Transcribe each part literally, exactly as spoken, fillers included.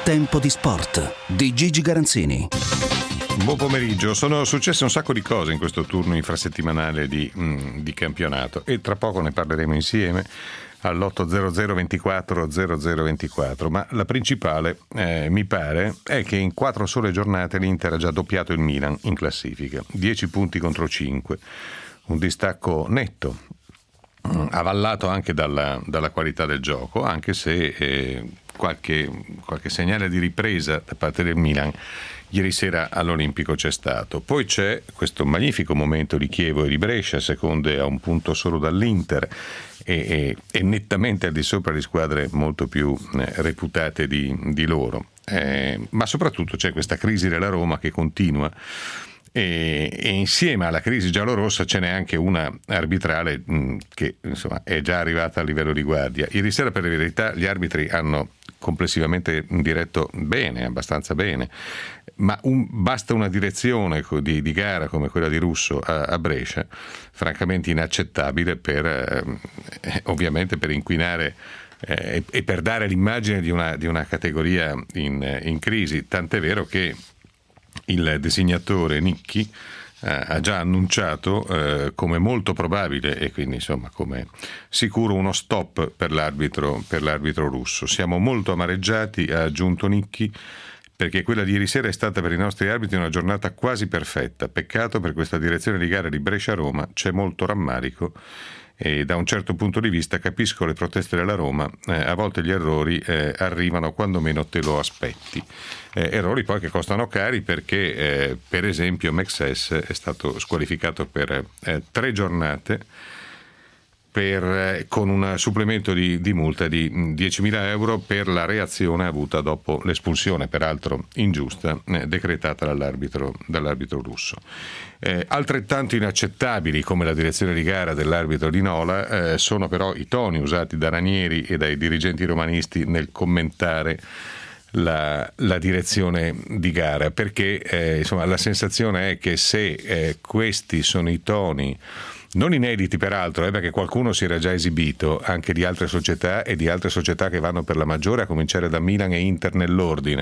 Tempo di sport di Gigi Garanzini. Buon pomeriggio. Sono successe un sacco di cose in questo turno infrasettimanale di, mm, di campionato e tra poco ne parleremo insieme all'otto zero zero ventiquattro zero zero ventiquattro, ma la principale eh, mi pare è che in quattro sole giornate l'Inter ha già doppiato il Milan in classifica, dieci punti contro cinque, un distacco netto, avallato anche dalla, dalla qualità del gioco, anche se eh, qualche, qualche segnale di ripresa da parte del Milan ieri sera all'Olimpico c'è stato. Poi c'è questo magnifico momento di Chievo e di Brescia, seconde a un punto solo dall'Inter e, e, e nettamente al di sopra di squadre molto più eh, reputate di, di loro. Eh, ma soprattutto c'è questa crisi della Roma che continua. E, e insieme alla crisi giallorossa ce n'è anche una arbitrale mh, che insomma è già arrivata a livello di guardia. Ieri sera, per la verità, gli arbitri hanno complessivamente diretto bene, abbastanza bene, ma un, basta una direzione di, di gara come quella di Russo a, a Brescia, francamente inaccettabile per eh, ovviamente per inquinare eh, e per dare l'immagine di una, di una categoria in, in crisi, tant'è vero che il designatore Nicchi eh, ha già annunciato eh, come molto probabile e quindi insomma come sicuro uno stop per l'arbitro, per l'arbitro russo. Siamo molto amareggiati, ha aggiunto Nicchi, perché quella di ieri sera è stata per i nostri arbitri una giornata quasi perfetta. Peccato per questa direzione di gara di Brescia-Roma, c'è molto rammarico e da un certo punto di vista capisco le proteste della Roma, eh, a volte gli errori eh, arrivano quando meno te lo aspetti. Eh, errori poi che costano cari perché eh, per esempio Mexes è stato squalificato per eh, tre giornate per, eh, con un supplemento di, di multa di diecimila euro per la reazione avuta dopo l'espulsione, peraltro ingiusta, eh, decretata dall'arbitro, dall'arbitro russo. Eh, altrettanto inaccettabili come la direzione di gara dell'arbitro di Nola eh, sono però i toni usati da Ranieri e dai dirigenti romanisti nel commentare La, la direzione di gara, perché eh, insomma la sensazione è che se eh, questi sono i toni non inediti peraltro, eh, perché qualcuno si era già esibito anche di altre società e di altre società che vanno per la maggiore, a cominciare da Milan e Inter nell'ordine.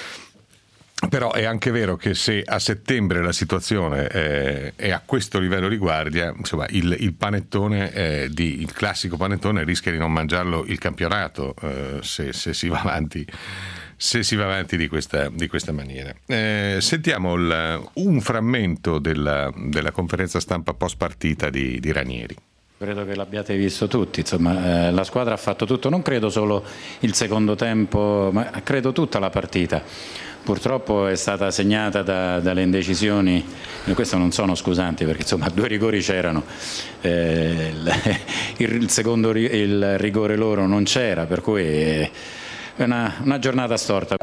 Però è anche vero che se a settembre la situazione eh, è a questo livello di guardia, insomma il, il panettone eh, di, il classico panettone rischia di non mangiarlo il campionato eh, se, se si va avanti se si va avanti di questa, di questa maniera. Eh, sentiamo il, un frammento della, della conferenza stampa post partita di, di Ranieri. Credo che l'abbiate visto tutti, insomma, eh, la squadra ha fatto tutto, non credo solo il secondo tempo, ma credo tutta la partita. Purtroppo è stata segnata da, dalle indecisioni, e questo non sono scusanti perché insomma due rigori c'erano, eh, il, il secondo il rigore loro non c'era, per cui è una, una giornata storta.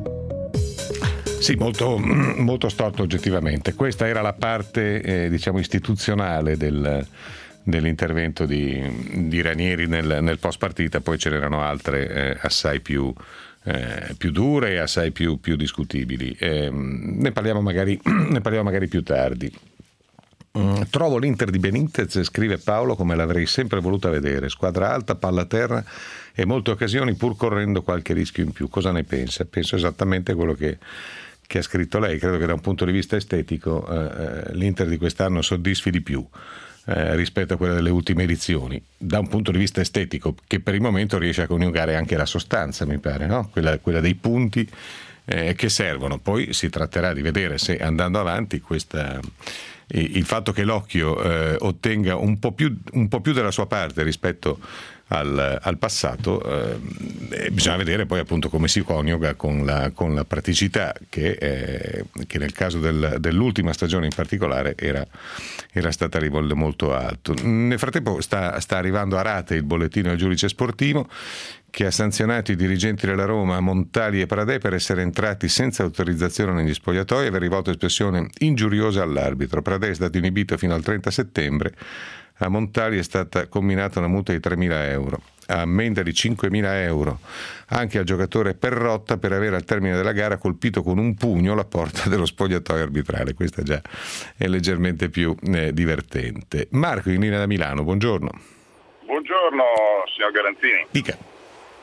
Sì, molto, molto storta oggettivamente. Questa era la parte eh, diciamo istituzionale del dell'intervento di, di Ranieri nel, nel post partita, poi ce n'erano altre eh, assai più, eh, più dure e assai più, più discutibili. Eh, ne parliamo magari, ne parliamo magari più tardi. Mm, trovo l'Inter di Benitez, scrive Paolo, come l'avrei sempre voluta vedere, squadra alta, palla a terra e molte occasioni pur correndo qualche rischio in più. Cosa ne pensa? Penso esattamente quello che che ha scritto lei. Credo che da un punto di vista estetico eh, l'Inter di quest'anno soddisfi di più eh, rispetto a quella delle ultime edizioni, da un punto di vista estetico, che per il momento riesce a coniugare anche la sostanza, mi pare, no? quella, quella dei punti eh, che servono. Poi si tratterà di vedere se andando avanti questa, il fatto che l'occhio eh, ottenga un po' più, un po' più della sua parte rispetto Al, al passato, eh, bisogna vedere poi appunto come si coniuga con la, con la praticità che, eh, che nel caso del, dell'ultima stagione in particolare era, era stata a livello molto alto. Nel frattempo sta, sta arrivando a rate il bollettino del giudice sportivo che ha sanzionato i dirigenti della Roma, Montali e Pradè, per essere entrati senza autorizzazione negli spogliatoi e aver rivolto espressione ingiuriosa all'arbitro. Pradè è stato inibito fino al trenta settembre. A Montali è stata comminata una multa di tremila euro, a ammenda di cinquemila euro anche al giocatore Perrotta per aver al termine della gara colpito con un pugno la porta dello spogliatoio arbitrale. Questa già è leggermente più eh, divertente. Marco in linea da Milano, buongiorno. Buongiorno signor Garanzini. Dica.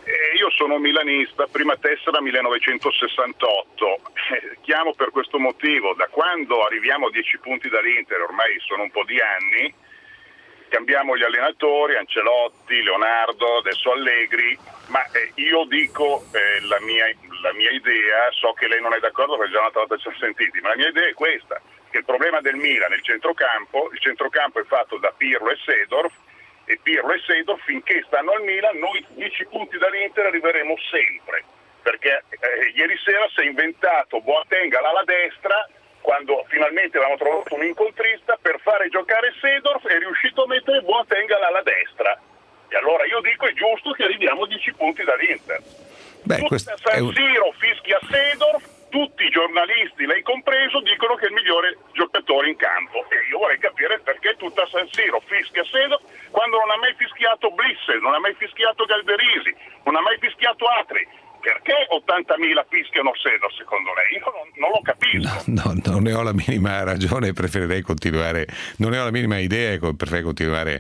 Eh, io sono milanista, prima tessera millenovecentosessantotto, eh, chiamo per questo motivo. Da quando arriviamo a dieci punti dall'Inter, ormai sono un po' di anni, cambiamo gli allenatori, Ancelotti, Leonardo, adesso Allegri, ma eh, io dico eh, la, mia, la mia idea, so che lei non è d'accordo perché già un'altra volta ci siamo sentiti, ma la mia idea è questa, che il problema del Milan è il centrocampo, il centrocampo è fatto da Pirlo e Seedorf, e Pirlo e Seedorf finché stanno al Milan noi dieci punti dall'Inter arriveremo sempre, perché eh, ieri sera si è inventato Boateng all'ala destra, quando finalmente avevamo trovato un incontrista per fare giocare Seedorf, è riuscito a mettere Boateng all'ala destra. E allora io dico è giusto che arriviamo a dieci punti dall'Inter. Beh, Tutti a San un... Siro fischia Seedorf, tutti i giornalisti, lei compreso, dicono che è il migliore giocatore in campo. E io vorrei capire perché tutta a San Siro fischia Seedorf quando non ha mai fischiato Blissel, non ha mai fischiato Galderisi, non ha mai fischiato Atri. Perché ottantamila fischiano Seedorf secondo lei? Io non, non lo capisco. No, no, non ne ho la minima ragione, preferirei continuare, non ne ho la minima idea e preferirei continuare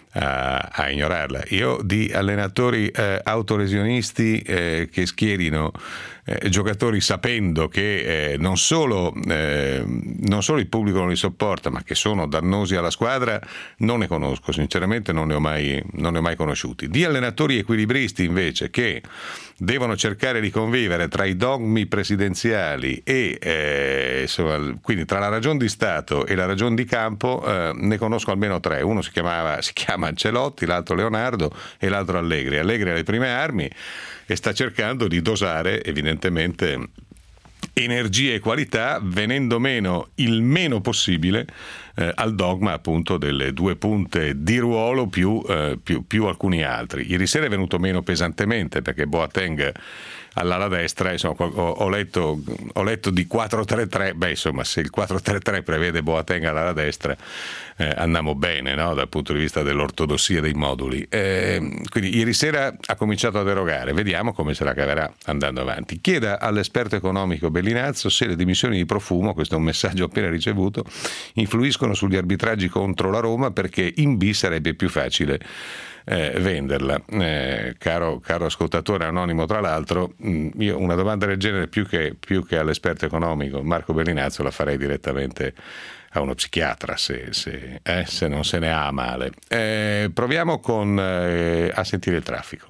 a, a ignorarla. Io di allenatori eh, autolesionisti eh, che schierino eh, giocatori sapendo che eh, non solo eh, non solo il pubblico non li sopporta, ma che sono dannosi alla squadra, non ne conosco, sinceramente non ne ho mai, non ne ho mai conosciuti. Di allenatori equilibristi invece che devono cercare di convivere tra i dogmi presidenziali e eh, insomma, quindi tra la ragion di Stato e la ragion di campo, eh, ne conosco almeno tre. Uno si chiamava si chiama Ancelotti, l'altro Leonardo e l'altro Allegri. Allegri ha le prime armi e sta cercando di dosare evidentemente energia e qualità, venendo meno il meno possibile eh, al dogma appunto delle due punte di ruolo più, eh, più, più alcuni altri. Ieri sera è venuto meno pesantemente perché Boateng all'ala destra, insomma, ho, ho, letto, ho letto di quattro tre tre, beh insomma se il quattro tre tre prevede Boateng all'ala destra eh, andiamo bene, no? Dal punto di vista dell'ortodossia dei moduli. Eh, quindi ieri sera ha cominciato a derogare, vediamo come se la caverà andando avanti. Chieda all'esperto economico Bellinazzo se le dimissioni di Profumo, questo è un messaggio appena ricevuto, influiscono sugli arbitraggi contro la Roma, perché in B sarebbe più facile Eh, venderla. Eh, caro, caro ascoltatore anonimo, tra l'altro, mh, io una domanda del genere più che, più che all'esperto economico Marco Bellinazzo la farei direttamente a uno psichiatra se, se, eh, se non se ne ha a male. Eh, proviamo con, eh, a sentire il traffico.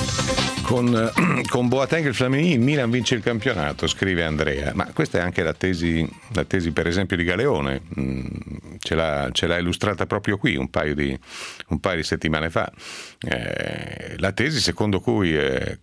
Con, con Boateng il Flamini, il Milan vince il campionato, scrive Andrea, ma questa è anche la tesi, la tesi per esempio di Galeone, ce l'ha, ce l'ha illustrata proprio qui un paio di, un paio di settimane fa, eh, la tesi secondo cui eh,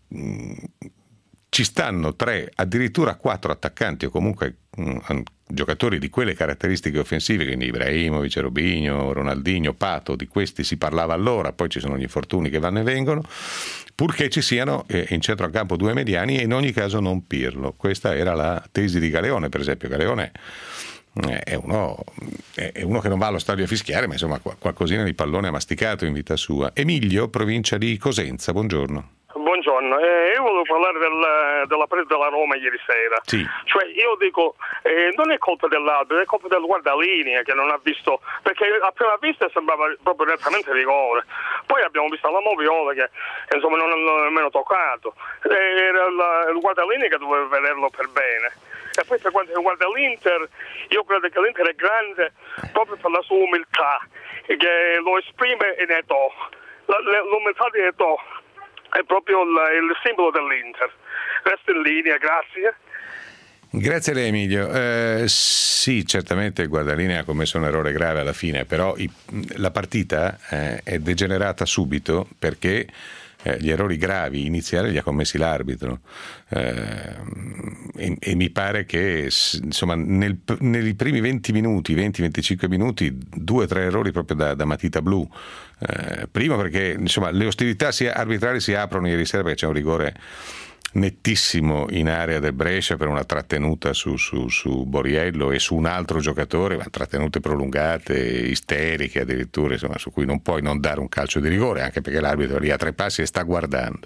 ci stanno tre, addirittura quattro attaccanti o comunque mh, giocatori di quelle caratteristiche offensive, quindi Ibrahimovic, Robinho, Ronaldinho, Pato, di questi si parlava allora, poi ci sono gli infortuni che vanno e vengono, purché ci siano eh, in centro al campo due mediani e in ogni caso non Pirlo. Questa era la tesi di Galeone, per esempio. Galeone eh, è, uno, è uno che non va allo stadio a fischiare, ma insomma qualcosina di pallone ha masticato in vita sua. Emilio, provincia di Cosenza, buongiorno. Buongiorno, eh, io volevo parlare del, della presa della Roma ieri sera. Sì. Cioè io dico, eh, non è colpa dell'arbitro, è colpa del guardalinea che non ha visto, perché a prima vista sembrava proprio nettamente rigore. Poi abbiamo visto la Moviola che insomma non l'ha nemmeno toccato. Era la, il guardalinea che doveva vederlo per bene. E poi per quanto riguarda l'Inter, io credo che l'Inter è grande proprio per la sua umiltà, che lo esprime in Eto'o. L'umiltà di Eto'o è proprio il, il simbolo dell'Inter. Resto in linea, grazie. Grazie a lei Emilio. Eh, sì, certamente il guardalinea ha commesso un errore grave alla fine, però i, la partita eh, è degenerata subito perché eh, gli errori gravi iniziali li ha commessi l'arbitro eh, e, e mi pare che insomma nel, nei primi venti minuti, venti venticinque minuti, due o tre errori proprio da, da matita blu. Eh, primo perché insomma le ostilità si, arbitrali si aprono ieri sera perché c'è un rigore nettissimo in area del Brescia per una trattenuta su, su, su Borriello e su un altro giocatore, ma trattenute prolungate, isteriche addirittura, insomma, su cui non puoi non dare un calcio di rigore, anche perché l'arbitro è lì a tre passi e sta guardando.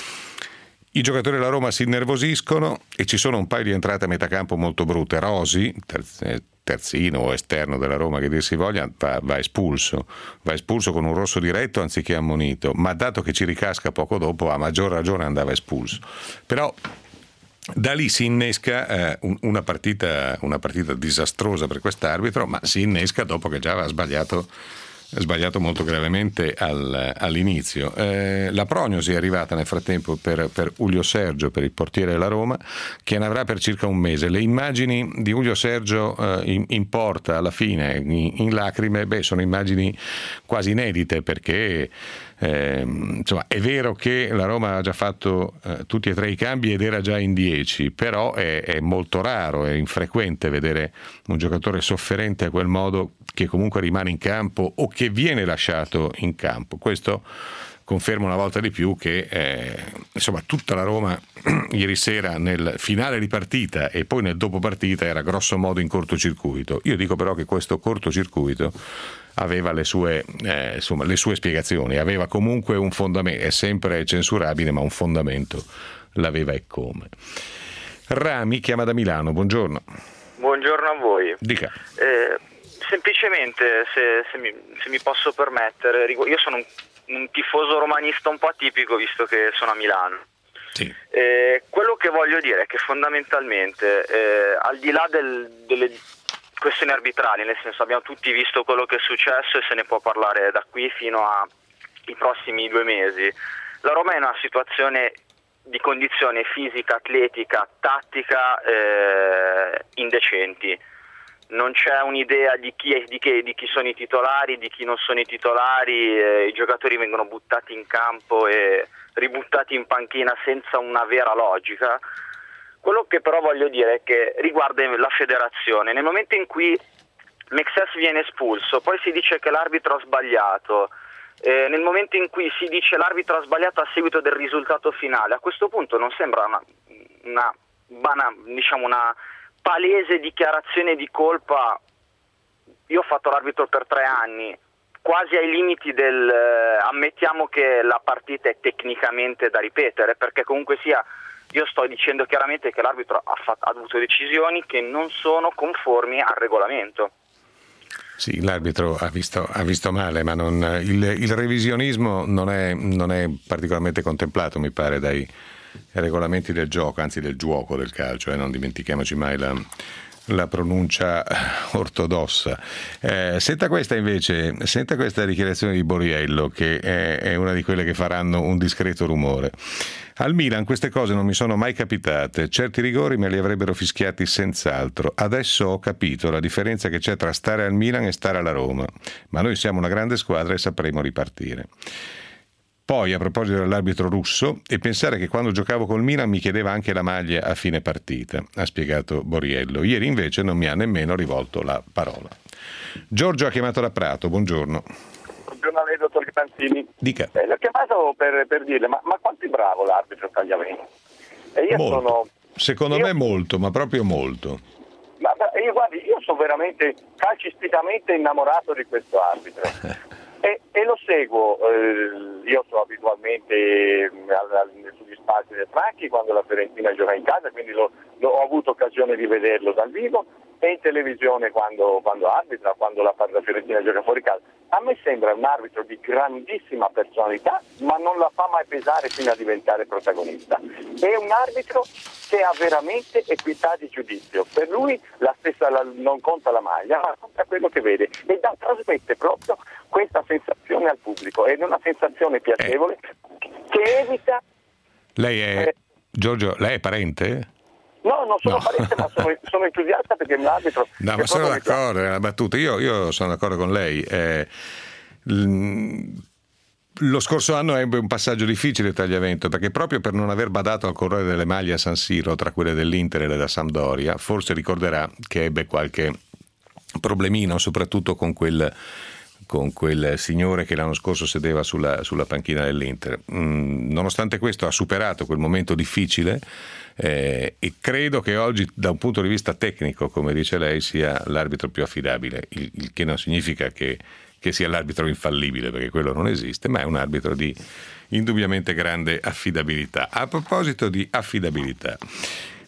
I giocatori della Roma si innervosiscono e ci sono un paio di entrate a metà campo molto brutte. Rosi, terzino o esterno della Roma, che dir si voglia, va, va espulso, va espulso con un rosso diretto anziché ammonito, ma dato che ci ricasca poco dopo, a maggior ragione andava espulso. Però da lì si innesca eh, una, partita, una partita disastrosa per quest'arbitro, ma si innesca dopo che già aveva sbagliato, sbagliato molto gravemente al, all'inizio. Eh, la prognosi è arrivata nel frattempo per, per Julio Sergio, per il portiere della Roma, che ne avrà per circa un mese. Le immagini di Julio Sergio eh, in, in porta alla fine, in, in lacrime, beh, sono immagini quasi inedite, perché Eh, insomma, è vero che la Roma ha già fatto eh, tutti e tre i cambi ed era già in dieci, però è, è molto raro, è infrequente vedere un giocatore sofferente a quel modo, che comunque rimane in campo o che viene lasciato in campo. Questo conferma una volta di più che eh, insomma tutta la Roma ieri sera nel finale di partita e poi nel dopo partita era grosso modo in cortocircuito. Io dico però che questo cortocircuito aveva le sue, eh, insomma, le sue spiegazioni, aveva comunque un fondamento, è sempre censurabile, ma un fondamento l'aveva e come. Rami chiama da Milano, buongiorno. Buongiorno a voi. Dica. Eh, semplicemente, se, se, mi, se mi posso permettere, io sono un, un tifoso romanista un po' atipico, visto che sono a Milano. Sì. Eh, quello che voglio dire è che fondamentalmente, eh, al di là del, delle questioni arbitrali, nel senso, abbiamo tutti visto quello che è successo e se ne può parlare da qui fino ai prossimi due mesi. La Roma è in una situazione di condizione fisica, atletica, tattica eh, indecenti. Non c'è un'idea di chi, è, di, che, di chi sono i titolari, di chi non sono i titolari, eh, i giocatori vengono buttati in campo e ributtati in panchina senza una vera logica. Quello che però voglio dire è che riguarda la federazione, nel momento in cui Mexes viene espulso, poi si dice che l'arbitro ha sbagliato, eh, nel momento in cui si dice l'arbitro ha sbagliato a seguito del risultato finale, a questo punto non sembra una, una, una, diciamo una palese dichiarazione di colpa? Io ho fatto l'arbitro per tre anni, quasi ai limiti del eh, ammettiamo che la partita è tecnicamente da ripetere, perché comunque sia io sto dicendo chiaramente che l'arbitro ha, fatto, ha avuto decisioni che non sono conformi al regolamento. Sì, l'arbitro ha visto, ha visto male, ma non, il, il revisionismo non è, non è particolarmente contemplato, mi pare, dai regolamenti del gioco, anzi del gioco del calcio, eh, non dimentichiamoci mai la, la pronuncia ortodossa. Eh, senta questa invece, senta questa dichiarazione di Borriello, che è, è una di quelle che faranno un discreto rumore. Al Milan queste cose non mi sono mai capitate, certi rigori me li avrebbero fischiati senz'altro. Adesso ho capito la differenza che c'è tra stare al Milan e stare alla Roma, ma noi siamo una grande squadra e sapremo ripartire. Poi, a proposito dell'arbitro russo, e pensare che quando giocavo col Milan mi chiedeva anche la maglia a fine partita, ha spiegato Borriello. Ieri invece non mi ha nemmeno rivolto la parola. Giorgio ha chiamato da Prato, buongiorno. Buongiorno a lei, dottor Granzini. Dica. Eh, l'ho chiamato per, per dirle, ma, ma quanto è bravo l'arbitro Tagliavini? E io molto. sono... Secondo io... me molto, ma proprio molto. Ma, ma io, guardi, io sono veramente calcisticamente innamorato di questo arbitro. E, e lo seguo, eh, io sono abitualmente al, al, sugli spazi del Franchi quando la Fiorentina gioca in casa, quindi lo, lo, ho avuto occasione di vederlo dal vivo e in televisione quando, quando arbitra, quando la, la Fiorentina gioca fuori casa. A me sembra un arbitro di grandissima personalità, ma non la fa mai pesare fino a diventare protagonista. È un arbitro che ha veramente equità di giudizio. Per lui la stessa la, non conta la maglia, ma conta quello che vede e da, trasmette proprio questa sensazione al pubblico. Ed è una sensazione piacevole eh. che evita... Lei è... Eh, Giorgio, lei è parente? No, non sono no. parente, ma sono, sono entusiasta perché è un arbitro. No, ma sono d'accordo, è una battuta. Io, io sono d'accordo con lei. Eh, lo scorso anno ebbe un passaggio difficile Tagliavento, perché proprio per non aver badato al colore delle maglie a San Siro, tra quelle dell'Inter e della Sampdoria, forse ricorderà che ebbe qualche problemino, soprattutto con quel... con quel signore che l'anno scorso sedeva sulla, sulla panchina dell'Inter. Mm, nonostante questo ha superato quel momento difficile eh, e credo che oggi da un punto di vista tecnico, come dice lei, sia l'arbitro più affidabile, il, il che non significa che, che sia l'arbitro infallibile, perché quello non esiste, ma è un arbitro di indubbiamente grande affidabilità. A proposito di affidabilità,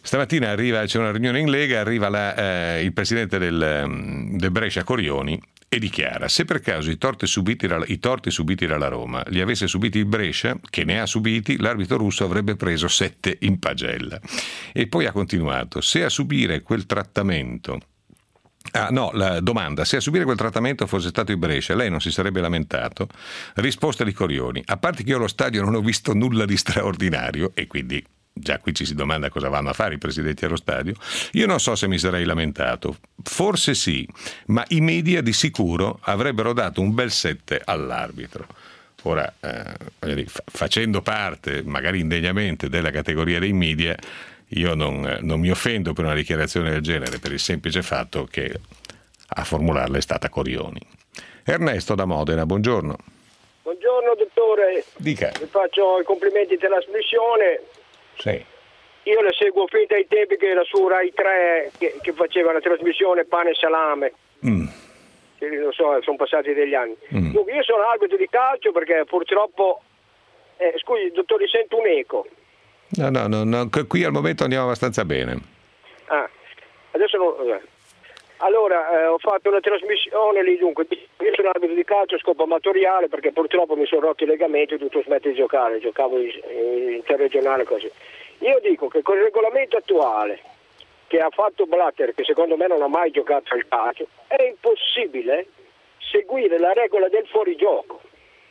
Stamattina arriva, c'è una riunione in Lega, arriva la, eh, il presidente del, del Brescia Corioni e dichiara: se per caso i torti subiti, i torti subiti dalla Roma li avesse subiti il Brescia, che ne ha subiti, l'arbitro russo avrebbe preso sette in pagella. E poi ha continuato: se a subire quel trattamento Ah no, la domanda: se a subire quel trattamento fosse stato il Brescia, lei non si sarebbe lamentato? Risposta di Corioni: a parte che io allo stadio non ho visto nulla di straordinario, e quindi già qui ci si domanda cosa vanno a fare i presidenti allo stadio, io non so se mi sarei lamentato, forse sì, ma i media di sicuro avrebbero dato un bel sette all'arbitro. Ora, eh, facendo parte, magari indegnamente, della categoria dei media, io non, non mi offendo per una dichiarazione del genere, per il semplice fatto che a formularla è stata Corioni. Ernesto da Modena, buongiorno. Buongiorno dottore. Dica. Vi faccio i complimenti di trasmissione. Sì. Io le seguo fin dai tempi che era su Rai tre che, che faceva la trasmissione Pane e Salame. Mm. Che, non so, sono passati degli anni. Mm. Dunque, io sono arbitro di calcio perché purtroppo eh, scusi dottore, sento un eco. No, no, no, no, qui al momento andiamo abbastanza bene. Ah, adesso non... Allora, eh, ho fatto una trasmissione lì, dunque, io sono arbitro di calcio a scopo amatoriale perché purtroppo mi sono rotti i legamenti e ho dovuto smettere di giocare, giocavo in, in interregionale così. Io dico che con il regolamento attuale che ha fatto Blatter, che secondo me non ha mai giocato al calcio, è impossibile seguire la regola del fuorigioco.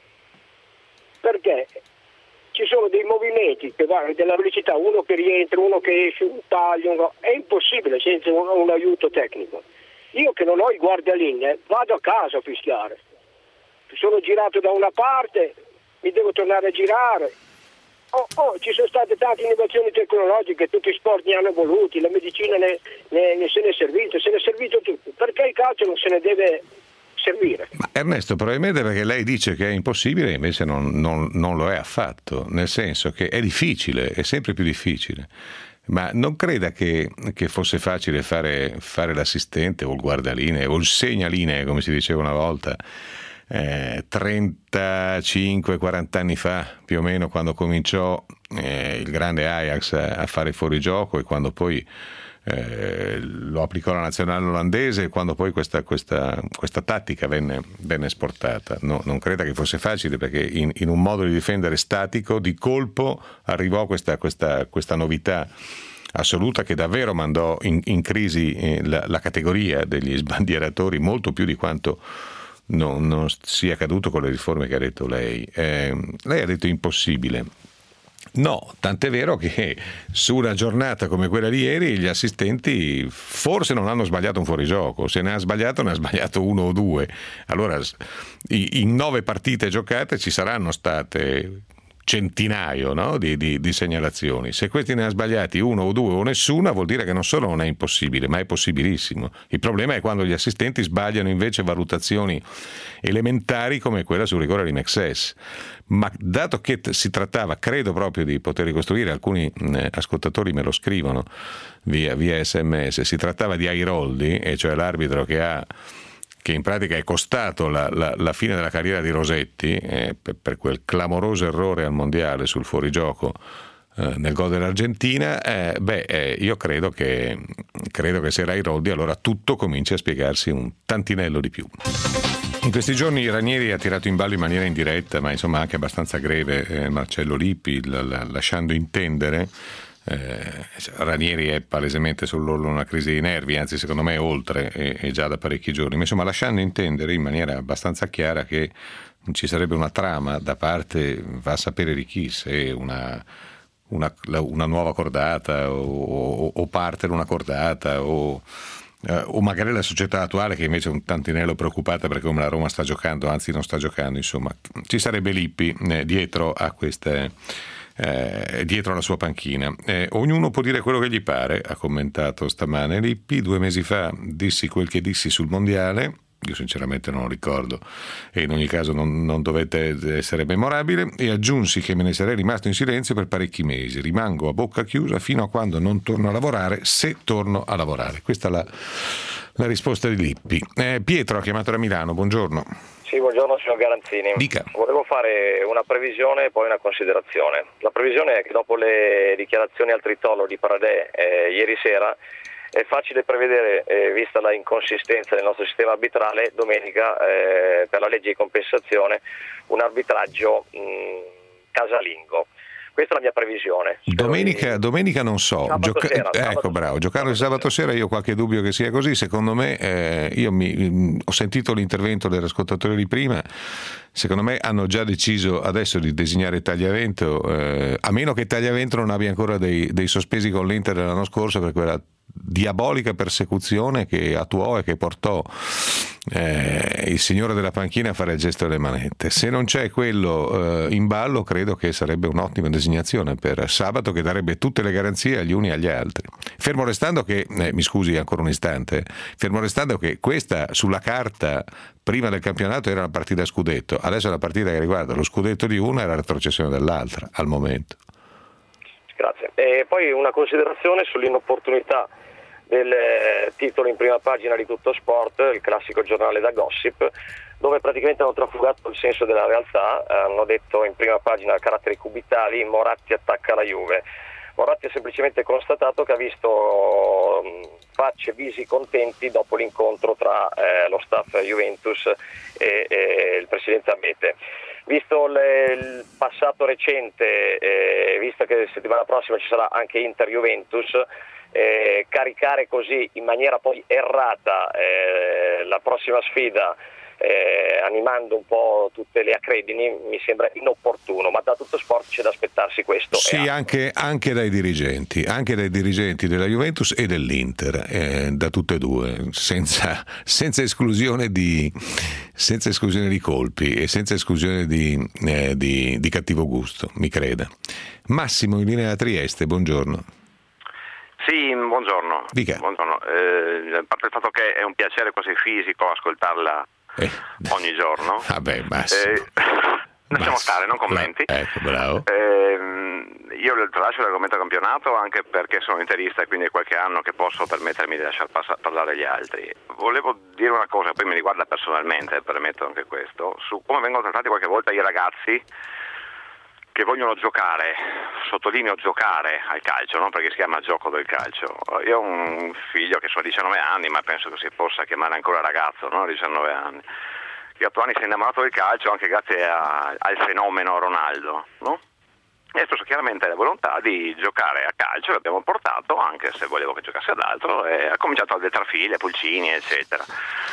Perché? Ci sono dei movimenti che vanno della velocità, uno che rientra, uno che esce, un taglio, no? È impossibile senza un, un aiuto tecnico. Io che non ho i guardalinee vado a casa a fischiare. Sono girato da una parte, mi devo tornare a girare. Oh, oh, ci sono state tante innovazioni tecnologiche, tutti i sport ne hanno voluti, la medicina ne, ne, ne se ne è servito, se ne è servito tutto. Perché il calcio non se ne deve servire? Ma Ernesto, probabilmente perché lei dice che è impossibile, invece non, non, non lo è affatto, nel senso che è difficile, è sempre più difficile. Ma non creda che, che fosse facile fare, fare l'assistente o il guardalinee o il segnalinee, come si diceva una volta, eh, trentacinque quaranta anni fa, più o meno, quando cominciò eh, il grande Ajax a, a fare fuorigioco e quando poi Eh, lo applicò la nazionale olandese, quando poi questa, questa, questa tattica venne, venne esportata. No, non creda che fosse facile, perché in, in un modo di difendere statico di colpo arrivò questa, questa, questa novità assoluta che davvero mandò in, in crisi eh, la, la categoria degli sbandieratori, molto più di quanto non, non sia accaduto con le riforme che ha detto lei. Eh, lei ha detto impossibile. No, tant'è vero che su una giornata come quella di ieri gli assistenti forse non hanno sbagliato un fuorigioco, se ne ha sbagliato ne ha sbagliato uno o due. Allora in nove partite giocate ci saranno state centinaio, no? di, di, di segnalazioni. Se questi ne ha sbagliati uno o due o nessuna, vuol dire che non solo non è impossibile, ma è possibilissimo. Il problema è quando gli assistenti sbagliano invece valutazioni elementari come quella sul rigore di Mexes. Ma dato che si trattava, credo proprio di poter ricostruire, alcuni eh, ascoltatori me lo scrivono via, via sms, si trattava di Airoldi, e cioè l'arbitro che ha che in pratica è costato la, la, la fine della carriera di Rosetti eh, per, per quel clamoroso errore al mondiale sul fuorigioco eh, nel gol dell'Argentina, eh, beh eh, io credo che credo che se era Airoldi allora tutto comincia a spiegarsi un tantinello di più. In questi giorni Ranieri ha tirato in ballo in maniera indiretta, ma insomma anche abbastanza greve, eh, Marcello Lippi, la, la, lasciando intendere Eh, Ranieri è palesemente sull'orlo di una crisi di nervi, anzi secondo me è oltre, e, e già da parecchi giorni, ma insomma lasciando intendere in maniera abbastanza chiara che ci sarebbe una trama da parte, va a sapere di chi, se una, una, una nuova cordata o, o, o parte di una cordata o, eh, o magari la società attuale che invece è un tantinello preoccupata perché come la Roma sta giocando, anzi non sta giocando, insomma ci sarebbe Lippi eh, dietro a queste Eh, dietro alla sua panchina. Eh, ognuno può dire quello che gli pare, ha commentato stamane Lippi. Due mesi fa dissi quel che dissi sul mondiale, io sinceramente non lo ricordo e in ogni caso non, non dovete essere memorabile, e aggiunsi che me ne sarei rimasto in silenzio per parecchi mesi, rimango a bocca chiusa fino a quando non torno a lavorare, se torno a lavorare. Questa è la, la risposta di Lippi. Eh, Pietro ha chiamato da Milano, buongiorno. Sì, buongiorno signor Garanzini. Dica. Volevo fare una previsione e poi una considerazione. La previsione è che dopo le dichiarazioni al tritolo di Paradè eh, ieri sera è facile prevedere, eh, vista la inconsistenza del nostro sistema arbitrale, domenica eh, per la legge di compensazione un arbitraggio mh, casalingo. Questa è la mia previsione. Domenica, domenica non so. Gioca- sera, eh, ecco, bravo. Giocare il sabato sera, io ho qualche dubbio che sia così. Secondo me, eh, io mi, ho sentito l'intervento dell'ascoltatore di prima. Secondo me hanno già deciso adesso di designare Tagliavento, eh, a meno che Tagliavento non abbia ancora dei, dei sospesi con l'Inter dell'anno scorso per quella diabolica persecuzione che attuò e che portò eh, il signore della panchina a fare il gesto delle manette. Se non c'è quello eh, in ballo, credo che sarebbe un'ottima designazione per sabato, che darebbe tutte le garanzie agli uni e agli altri, fermo restando che eh, mi scusi ancora un istante fermo restando che questa sulla carta prima del campionato era una partita a scudetto, adesso è una partita che riguarda lo scudetto di una e la retrocessione dell'altra al momento. Grazie. E poi una considerazione sull'inopportunità del titolo in prima pagina di Tutto Sport, il classico giornale da gossip, dove praticamente hanno trafugato il senso della realtà. Hanno detto in prima pagina a caratteri cubitali: Moratti attacca la Juve. Moratti ha semplicemente constatato che ha visto facce, visi contenti dopo l'incontro tra eh, lo staff Juventus e, e il presidente Abete. Visto le, il passato recente, eh, visto che settimana prossima ci sarà anche Inter-Juventus, eh, caricare così in maniera poi errata eh, la prossima sfida, eh, animando un po' tutte le accredini, mi sembra inopportuno, ma da Tutto Sport c'è da aspettarsi questo. Sì, anche, anche dai dirigenti, anche dai dirigenti della Juventus e dell'Inter, eh, da tutte e due, senza, senza esclusione di senza esclusione di colpi e senza esclusione di, eh, di, di cattivo gusto, mi creda. Massimo in linea a Trieste, buongiorno. Sì, buongiorno. Dica. Buongiorno. Eh, a parte il fatto che è un piacere quasi fisico ascoltarla eh. ogni giorno. Vabbè, Massimo. Eh, lasciamo stare, non commenti. No, ecco, bravo. Eh, io tralascio l'argomento campionato anche perché sono interista e quindi è qualche anno che posso permettermi di lasciar pass- parlare gli altri. Volevo dire una cosa, poi mi riguarda personalmente, permetto anche questo, su come vengono trattati qualche volta i ragazzi che vogliono giocare, sottolineo giocare al calcio, no? Perché si chiama gioco del calcio. Io ho un figlio che ha diciannove anni, ma penso che si possa chiamare ancora ragazzo, no? diciannove anni, che a otto anni si è innamorato del calcio anche grazie a, al fenomeno Ronaldo, no? E espresso chiaramente la volontà di giocare a calcio, l'abbiamo portato, anche se volevo che giocasse ad altro, e ha cominciato a Detrafili, a Pulcini, eccetera.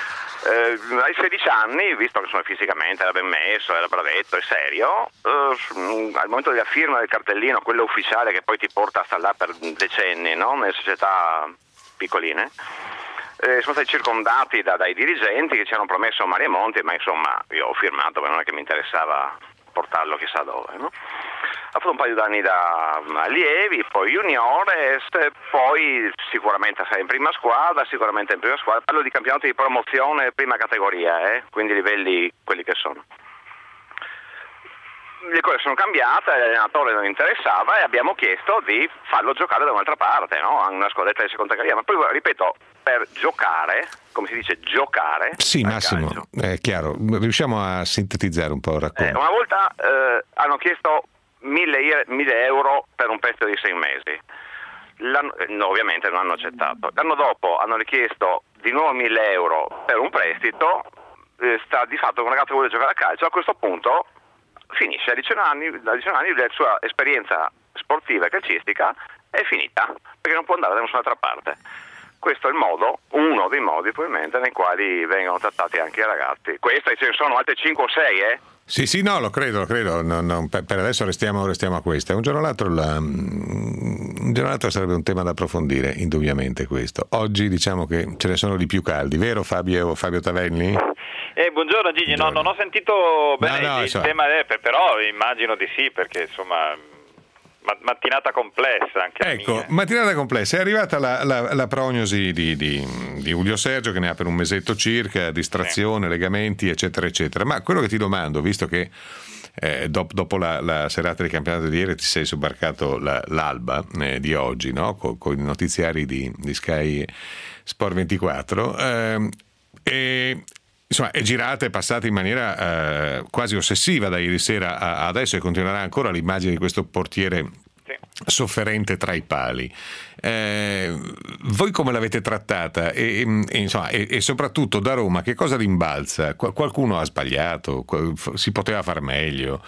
Eh, ai sedici anni, visto che sono fisicamente era ben messo, era bravetto e serio, eh, al momento della firma del cartellino, quello ufficiale che poi ti porta a stare là per decenni, no? Nelle società piccoline, eh, sono stati circondati da, dai dirigenti che ci hanno promesso mari e monti, ma insomma io ho firmato perché non è che mi interessava portarlo chissà dove, no? Ha fatto un paio d'anni da allievi, poi juniores, poi sicuramente sei in prima squadra, sicuramente in prima squadra. Parlo di campionati di promozione prima categoria, eh? Quindi livelli quelli che sono. Le cose sono cambiate, l'allenatore non interessava e abbiamo chiesto di farlo giocare da un'altra parte, no? A una squadretta di seconda categoria. Ma poi ripeto, per giocare, come si dice giocare. Sì, Massimo, calcio, è chiaro. Riusciamo a sintetizzare un po' il racconto. Eh, una volta eh, hanno chiesto mille euro per un prestito di sei mesi. L'anno, no, ovviamente non hanno accettato. L'anno dopo hanno richiesto di nuovo mille euro per un prestito. Eh, sta di fatto che un ragazzo vuole giocare a calcio, a questo punto finisce a diciannove anni, a diciannove anni la sua esperienza sportiva e calcistica è finita, perché non può andare da nessun'altra parte. Questo è il modo, uno dei modi probabilmente nei quali vengono trattati anche i ragazzi. Questa, ce ne sono altre cinque o sei, eh? Sì, sì, no, lo credo, lo credo. No, no, per, per adesso restiamo, restiamo a questa. Un giorno o l'altro, la, un giorno o l'altro sarebbe un tema da approfondire, indubbiamente questo. Oggi diciamo che ce ne sono di più caldi, vero Fabio, Fabio Tavelli? Eh, buongiorno Gigi, buongiorno. No, non ho sentito bene no, no, il so. tema, è, però immagino di sì, perché insomma mattinata complessa anche ecco, mia. mattinata complessa, è arrivata la, la, la prognosi di, di, di Julio Sergio, che ne ha per un mesetto circa, distrazione, sì. legamenti eccetera eccetera, ma quello che ti domando, visto che eh, dopo, dopo la, la serata di campionato di ieri ti sei sobbarcato la, l'alba eh, di oggi, no? con, con i notiziari di, di Sky Sport ventiquattro, eh, e insomma è girata e passata in maniera eh, quasi ossessiva da ieri sera a adesso, e continuerà ancora l'immagine di questo portiere sofferente tra i pali. Eh, voi come l'avete trattata e, e, insomma, e, e soprattutto da Roma che cosa rimbalza? Qualcuno ha sbagliato? Si poteva far meglio?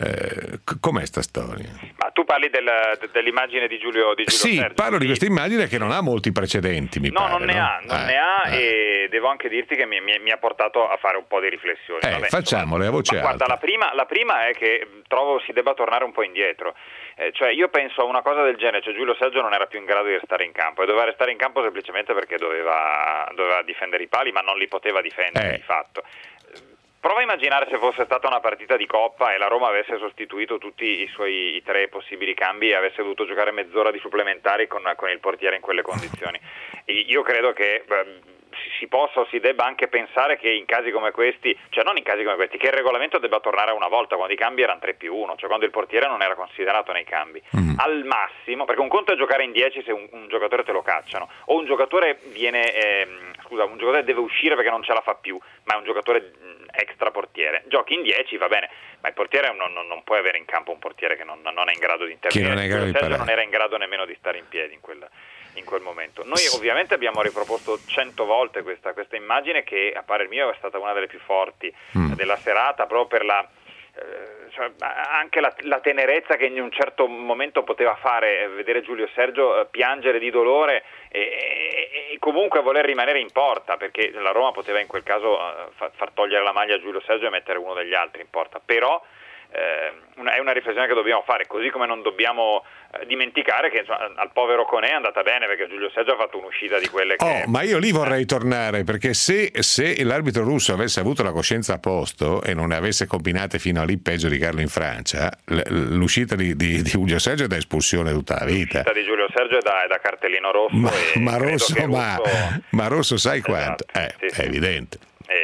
Eh, com'è sta storia? Ma tu parli del, dell'immagine di Giulio, di Giulio Sì, Sergio, parlo di questa immagine che non ha molti precedenti, mi no, pare. non ne no? ha, non eh, ne ha eh. E devo anche dirti che mi, mi, mi ha portato a fare un po' di riflessioni. Eh, Vabbè, facciamole a voce ma alta. guarda, la prima, la prima è che trovo si debba tornare un po' indietro. Eh, cioè io penso a una cosa del genere, cioè Giulio Sergio non era più in grado di restare in campo e doveva restare in campo semplicemente perché doveva, doveva difendere i pali, ma non li poteva difendere eh. di fatto. Prova a immaginare se fosse stata una partita di Coppa e la Roma avesse sostituito tutti i suoi i tre possibili cambi e avesse dovuto giocare mezz'ora di supplementari con, con il portiere in quelle condizioni. E io credo che beh, si possa o si debba anche pensare che in casi come questi, cioè non in casi come questi, che il regolamento debba tornare a una volta quando i cambi erano tre più uno, cioè quando il portiere non era considerato nei cambi. Mm. Al massimo, perché un conto è giocare in dieci se un, un giocatore te lo cacciano, o un giocatore viene, eh, scusa, un giocatore deve uscire perché non ce la fa più, ma è un giocatore extra portiere. Giochi in dieci, va bene, ma il portiere non, non, non puoi avere in campo un portiere che non, non è in grado di intervenire. Non, è grado di Sergio non era in grado nemmeno di stare in piedi in quella in quel momento. Noi ovviamente abbiamo riproposto cento volte questa, questa immagine che a parer mio è stata una delle più forti mm. della serata, proprio per la eh, cioè, anche la, la tenerezza che in un certo momento poteva fare vedere Giulio Sergio piangere di dolore e, e, e comunque voler rimanere in porta, perché la Roma poteva in quel caso far, far togliere la maglia a Giulio Sergio e mettere uno degli altri in porta, però Eh, una, è una riflessione che dobbiamo fare, così come non dobbiamo eh, dimenticare che insomma, al povero Conè è andata bene perché Giulio Sergio ha fatto un'uscita di quelle che... Oh, ma io lì vorrei tornare, perché se, se l'arbitro russo avesse avuto la coscienza a posto e non ne avesse combinate fino a lì peggio di Carlo in Francia, l- l'uscita di, di, di Giulio Sergio è da espulsione tutta la vita. L'uscita di Giulio Sergio è da, è da cartellino rosso. Ma, e ma, rosso, Russo... Ma, ma Rosso sai esatto, quanto? Eh, sì, è sì. evidente.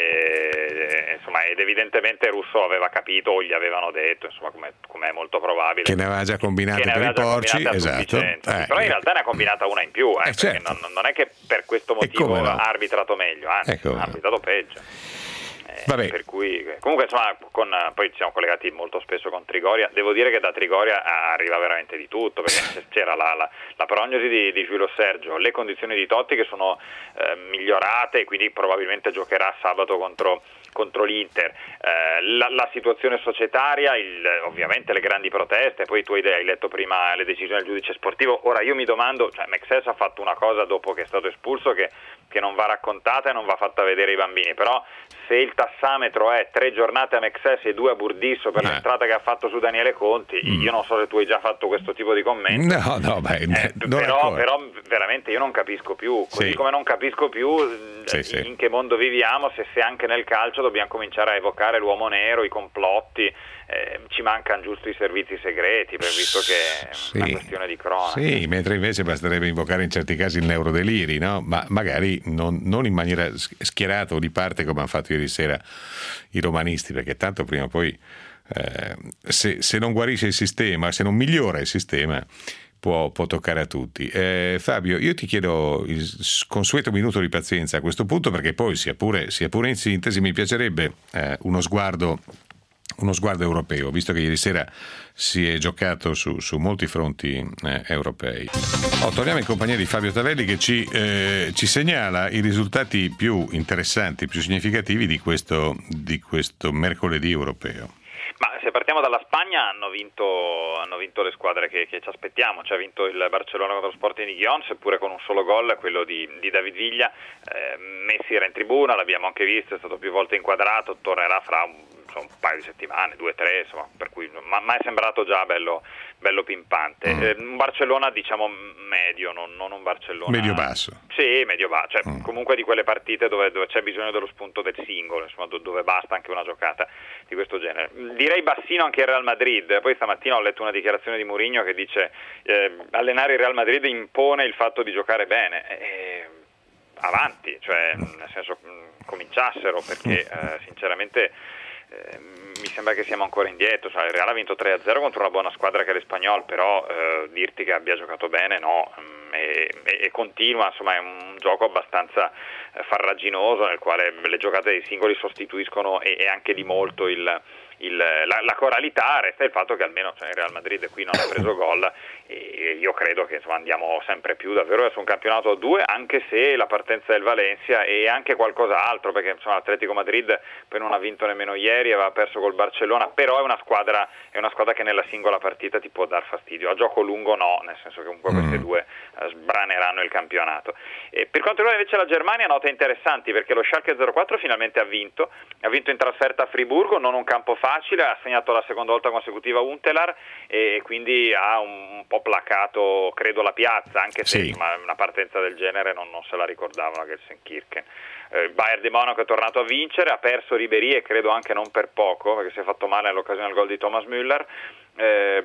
E, insomma, ed evidentemente Russo aveva capito o gli avevano detto, insomma, come è molto probabile, che ne aveva già combinate per aveva i porci, esatto. Eh, però in realtà ne ha combinata una in più, eh, eh, perché certo. non, non è che per questo motivo no? ha arbitrato meglio, anzi ecco ha arbitrato peggio. Vabbè. Per cui comunque insomma con, poi ci siamo collegati molto spesso con Trigoria, devo dire che da Trigoria arriva veramente di tutto, perché c'era la, la, la prognosi di, di Giulio Sergio, le condizioni di Totti che sono eh, migliorate e quindi probabilmente giocherà sabato contro contro l'Inter, eh, la, la situazione societaria, il, ovviamente le grandi proteste, poi tu hai, hai letto prima le decisioni del giudice sportivo. Ora io mi domando, cioè Mexes ha fatto una cosa dopo che è stato espulso che, che non va raccontata e non va fatta vedere ai bambini, però se il tassametro è tre giornate a Mexes e due a Burdisso per eh. l'entrata che ha fatto su Daniele Conti, mm. io non so se tu hai già fatto questo tipo di commento. No, no, beh, eh, però, però veramente io non capisco più, così sì. come non capisco più sì, in sì. che mondo viviamo, se, se anche nel calcio dobbiamo cominciare a evocare l'uomo nero, i complotti, eh, ci mancano giusto i servizi segreti, per visto che è sì. una questione di cronaca. Sì, mentre invece basterebbe invocare in certi casi il neurodeliri, no? Ma magari non, non in maniera schierata o di parte come hanno fatto ieri sera i romanisti, perché tanto prima o poi eh, se, se non guarisce il sistema, se non migliora il sistema, Può, può toccare a tutti. Eh, Fabio, io ti chiedo il consueto minuto di pazienza a questo punto, perché poi sia pure, sia pure in sintesi mi piacerebbe eh, uno sguardo uno sguardo europeo, visto che ieri sera si è giocato su, su molti fronti eh, europei. Oh, torniamo in compagnia di Fabio Tavelli che ci, eh, ci segnala i risultati più interessanti, più significativi di questo, di questo mercoledì europeo. Ma se partiamo dalla Spagna hanno vinto, hanno vinto le squadre che, che ci aspettiamo, cioè ha vinto il Barcellona contro lo Sporting di Gijón, seppure con un solo gol, quello di, di David Villa. eh, Messi era in tribuna, l'abbiamo anche visto, è stato più volte inquadrato, tornerà fra un, insomma, un paio di settimane, due o tre, insomma, per cui ma, ma è sembrato già bello, bello pimpante. Mm. Eh, un Barcellona diciamo medio, non, non un Barcellona medio-basso. Sì, medio-basso, cioè mm. comunque di quelle partite dove, dove c'è bisogno dello spunto del singolo, insomma, dove basta anche una giocata di questo genere. Direi bassino anche il Real Madrid. Poi stamattina ho letto una dichiarazione di Mourinho che dice eh, allenare il Real Madrid impone il fatto di giocare bene. E, avanti, cioè nel senso cominciassero, perché eh, sinceramente eh, mi sembra che siamo ancora indietro. Cioè, il Real ha vinto tre a zero contro una buona squadra che è l'Espanyol, però eh, dirti che abbia giocato bene no, e, e continua, insomma è un gioco abbastanza farraginoso nel quale le giocate dei singoli sostituiscono e, e anche di molto il Il, la, la coralità. Resta il fatto che almeno cioè, il Real Madrid qui non ha preso gol e io credo che insomma, andiamo sempre più davvero verso un campionato a due, anche se la partenza del Valencia è anche qualcos'altro, perché insomma l'Atletico Madrid poi non ha vinto nemmeno ieri, aveva perso col Barcellona, però è una squadra è una squadra che nella singola partita ti può dar fastidio, a gioco lungo no, nel senso che comunque mm. queste due uh, sbraneranno il campionato. E per quanto riguarda invece la Germania, note interessanti, perché lo Schalke zero quattro finalmente ha vinto ha vinto in trasferta a Friburgo, non un campo facile, ha segnato la seconda volta consecutiva Untelar e quindi ha un, un po' placato credo la piazza, anche se sì. insomma, una partenza del genere non, non se la ricordavano a Gelsenkirchen. Il Bayern di Monaco è tornato a vincere, ha perso Ribéry e credo anche non per poco, perché si è fatto male nell'occasione del gol di Thomas Müller. Eh,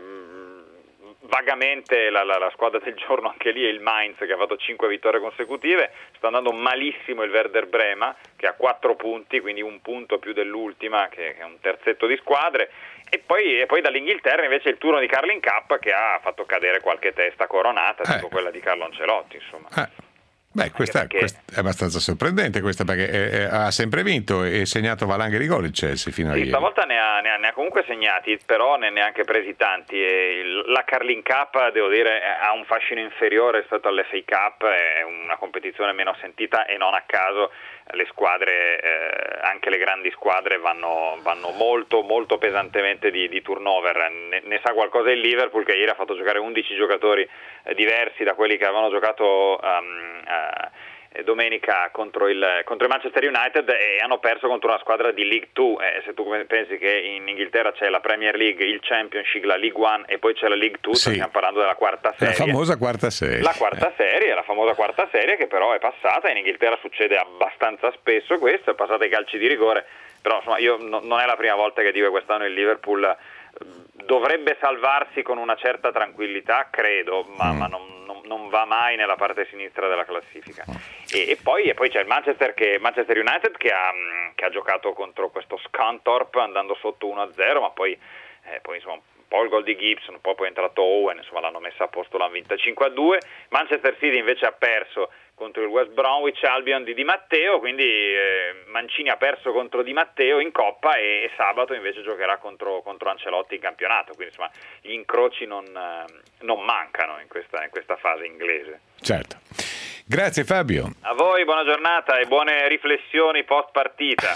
vagamente la, la, la squadra del giorno anche lì è il Mainz, che ha fatto cinque vittorie consecutive. Sta andando malissimo il Werder Brema, che ha quattro punti, quindi un punto più dell'ultima, che è un terzetto di squadre. E poi, e poi dall'Inghilterra invece il turno di Carling Cup, che ha fatto cadere qualche testa coronata, eh. tipo quella di Carlo Ancelotti, insomma. Eh. Beh, questa, perché... questa è abbastanza sorprendente, questa, perché è, è, ha sempre vinto e segnato valanghe di gol il Chelsea fino a sì, ieri. Stavolta ne ha, ne, ha, ne ha comunque segnati, però ne, ne ha anche presi tanti. E la Carling Cup, devo dire, ha un fascino inferiore rispetto all'F A Cup, è una competizione meno sentita e non a caso le squadre, eh, anche le grandi squadre vanno, vanno molto molto pesantemente di, di turnover. Ne, ne sa qualcosa il Liverpool, che ieri ha fatto giocare undici giocatori eh, diversi da quelli che avevano giocato um, uh, domenica contro il, contro il Manchester United, e hanno perso contro una squadra di League due. Eh, se tu pensi che in Inghilterra c'è la Premier League, il Championship, la League One e poi c'è la League due, sì. stiamo parlando della quarta serie. La famosa quarta serie. La quarta serie, la famosa quarta serie che però è passata. In Inghilterra succede abbastanza spesso questo, è passata ai calci di rigore, però insomma io no, non è la prima volta che dico che quest'anno il Liverpool dovrebbe salvarsi con una certa tranquillità, credo, ma, mm. ma non, non, non va mai nella parte sinistra della classifica. E, e, poi, e poi c'è il Manchester, che, Manchester United che ha, che ha giocato contro questo Scunthorpe andando sotto uno a zero, ma poi, eh, poi insomma un po' il gol di Gibson, poi poi è entrato Owen, insomma l'hanno messa a posto, l'hanno vinta cinque a due. Manchester City invece ha perso contro il West Bromwich Albion di Di Matteo, quindi eh, Mancini ha perso contro Di Matteo in Coppa e, e sabato invece giocherà contro, contro Ancelotti in campionato, quindi insomma gli incroci non, eh, non mancano in questa, in questa fase inglese. Certo. Grazie Fabio. A voi buona giornata e buone riflessioni post partita.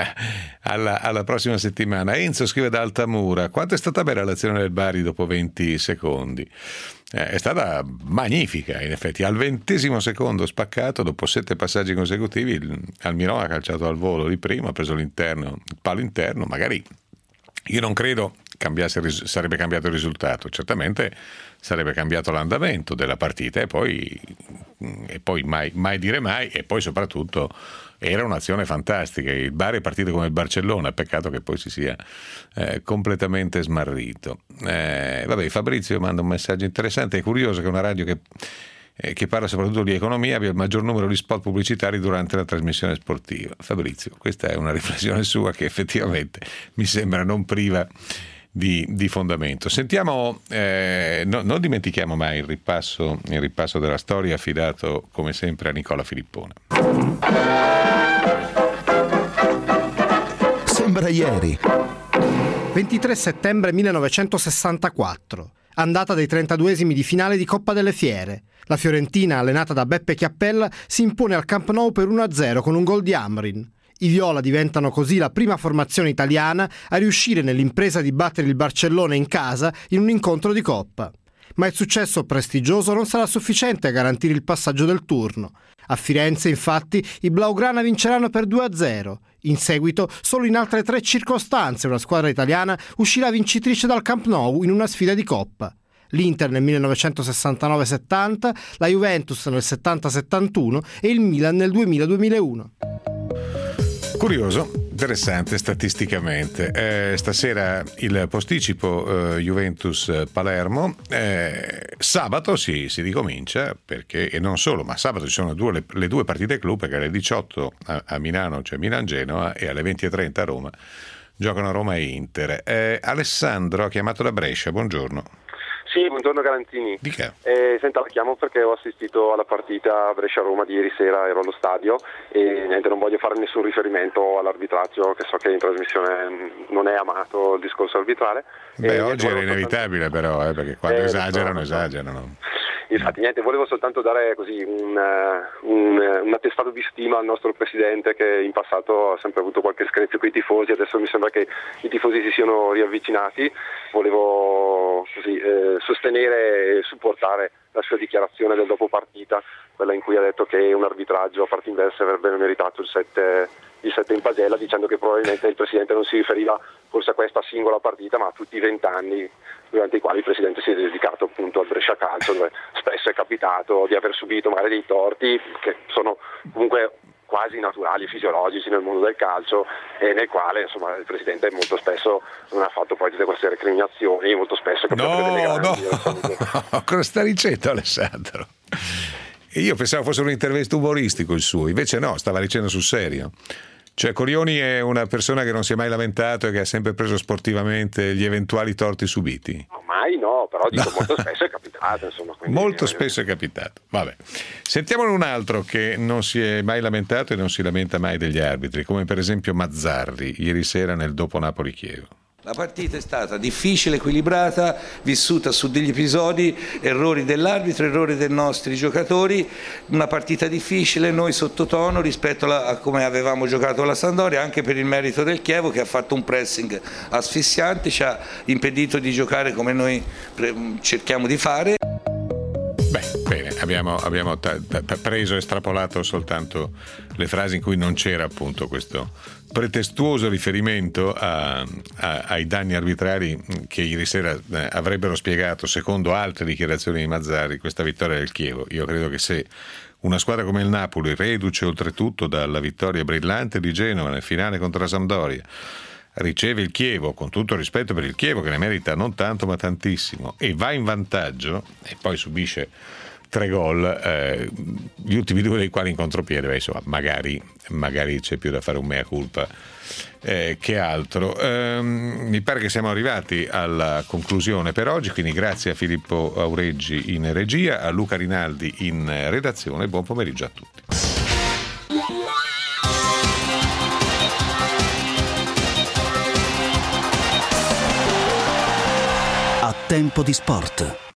alla, alla prossima settimana. Enzo scrive da Altamura: quanto è stata bella l'azione del Bari dopo venti secondi? Eh, è stata magnifica, in effetti. Al ventesimo secondo spaccato, dopo sette passaggi consecutivi, il Almirón ha calciato al volo di prima, ha preso l'interno, il palo interno. Magari io non credo cambiasse, sarebbe cambiato il risultato, certamente sarebbe cambiato l'andamento della partita e poi, e poi mai, mai dire mai, e poi soprattutto era un'azione fantastica. Il Bari è partito come il Barcellona, peccato che poi si sia eh, completamente smarrito. Eh, vabbè, Fabrizio manda un messaggio interessante: è curioso che una radio che, eh, che parla soprattutto di economia abbia il maggior numero di spot pubblicitari durante la trasmissione sportiva. Fabrizio, questa è una riflessione sua che effettivamente mi sembra non priva Di, di fondamento. Sentiamo, eh, no, non dimentichiamo mai il ripasso, il ripasso della storia affidato come sempre a Nicola Filippone. Sembra ieri. ventitré settembre millenovecentosessantaquattro, andata dei trentaduesimi di finale di Coppa delle Fiere. La Fiorentina, allenata da Beppe Chiappella, si impone al Camp Nou per uno a zero con un gol di Amrin. I viola diventano così la prima formazione italiana a riuscire nell'impresa di battere il Barcellona in casa in un incontro di Coppa. Ma il successo prestigioso non sarà sufficiente a garantire il passaggio del turno. A Firenze, infatti, i Blaugrana vinceranno per due a zero. In seguito, solo in altre tre circostanze una squadra italiana uscirà vincitrice dal Camp Nou in una sfida di Coppa. L'Inter nel millenovecentosessantanove settanta, la Juventus nel settanta settantuno e il Milan nel duemila duemilauno. Curioso, interessante statisticamente. Eh, stasera il posticipo eh, Juventus-Palermo. Eh, sabato si, si ricomincia, perché, e non solo, ma sabato ci sono due, le, le due partite club, perché alle diciotto a, a Milano c'è Milan-Genoa e alle venti e trenta a Roma giocano Roma e Inter. Eh, Alessandro ha chiamato da Brescia, buongiorno. Sì, buongiorno Garanzini. Dica. Eh, senta, la chiamo perché ho assistito alla partita Brescia-Roma di ieri sera, ero allo stadio e niente, non voglio fare nessun riferimento all'arbitraggio, che so che in trasmissione non è amato il discorso arbitrale. Beh, eh, oggi era inevitabile soltanto... però, eh, perché quando eh, esagerano, so, esagerano. Infatti niente, volevo soltanto dare così un, un, un attestato di stima al nostro presidente, che in passato ha sempre avuto qualche screzio con i tifosi, adesso mi sembra che i tifosi si siano riavvicinati. Volevo così eh, sostenere e supportare la sua dichiarazione del dopo partita, quella in cui ha detto che un arbitraggio a parti inverse avrebbe meritato il sette il sette in pagella, dicendo che probabilmente il presidente non si riferiva forse a questa singola partita, ma a tutti i vent'anni durante i quali il presidente si è dedicato appunto al Brescia Calcio, dove spesso è capitato di aver subito magari dei torti che sono comunque quasi naturali, fisiologici nel mondo del calcio, e nel quale insomma il presidente molto spesso non ha fatto poi tutte queste recriminazioni, molto spesso è no, delle no, cosa sta dicendo Alessandro? Io pensavo fosse un intervento umoristico il suo, invece no, stava dicendo sul serio. Cioè Corioni è una persona che non si è mai lamentato e che ha sempre preso sportivamente gli eventuali torti subiti? No, mai no, però dico no. molto spesso è capitato. Insomma, quindi... Molto spesso è capitato, vabbè. Sentiamone un altro che non si è mai lamentato e non si lamenta mai degli arbitri, come per esempio Mazzarri, ieri sera nel dopo Napoli-Chievo. La partita è stata difficile, equilibrata, vissuta su degli episodi, errori dell'arbitro, errori dei nostri giocatori, una partita difficile, noi sottotono rispetto a, a come avevamo giocato la Sampdoria, anche per il merito del Chievo, che ha fatto un pressing asfissiante, ci ha impedito di giocare come noi pre- cerchiamo di fare. Beh, bene, abbiamo, abbiamo t- t- preso e estrapolato soltanto le frasi in cui non c'era appunto questo pretestuoso riferimento a, a, ai danni arbitrari che ieri sera eh, avrebbero spiegato, secondo altre dichiarazioni di Mazzarri, questa vittoria del Chievo. Io credo che se una squadra come il Napoli, reduce oltretutto dalla vittoria brillante di Genova nel finale contro la Sampdoria, riceve il Chievo, con tutto rispetto per il Chievo che ne merita non tanto ma tantissimo, e va in vantaggio e poi subisce tre gol, eh, gli ultimi due dei quali in contropiede, beh, insomma magari, magari c'è più da fare un mea culpa eh, che altro. Ehm, mi pare che siamo arrivati alla conclusione per oggi, quindi grazie a Filippo Aureggi in regia, a Luca Rinaldi in redazione, buon pomeriggio a tutti. A Tempo di Sport.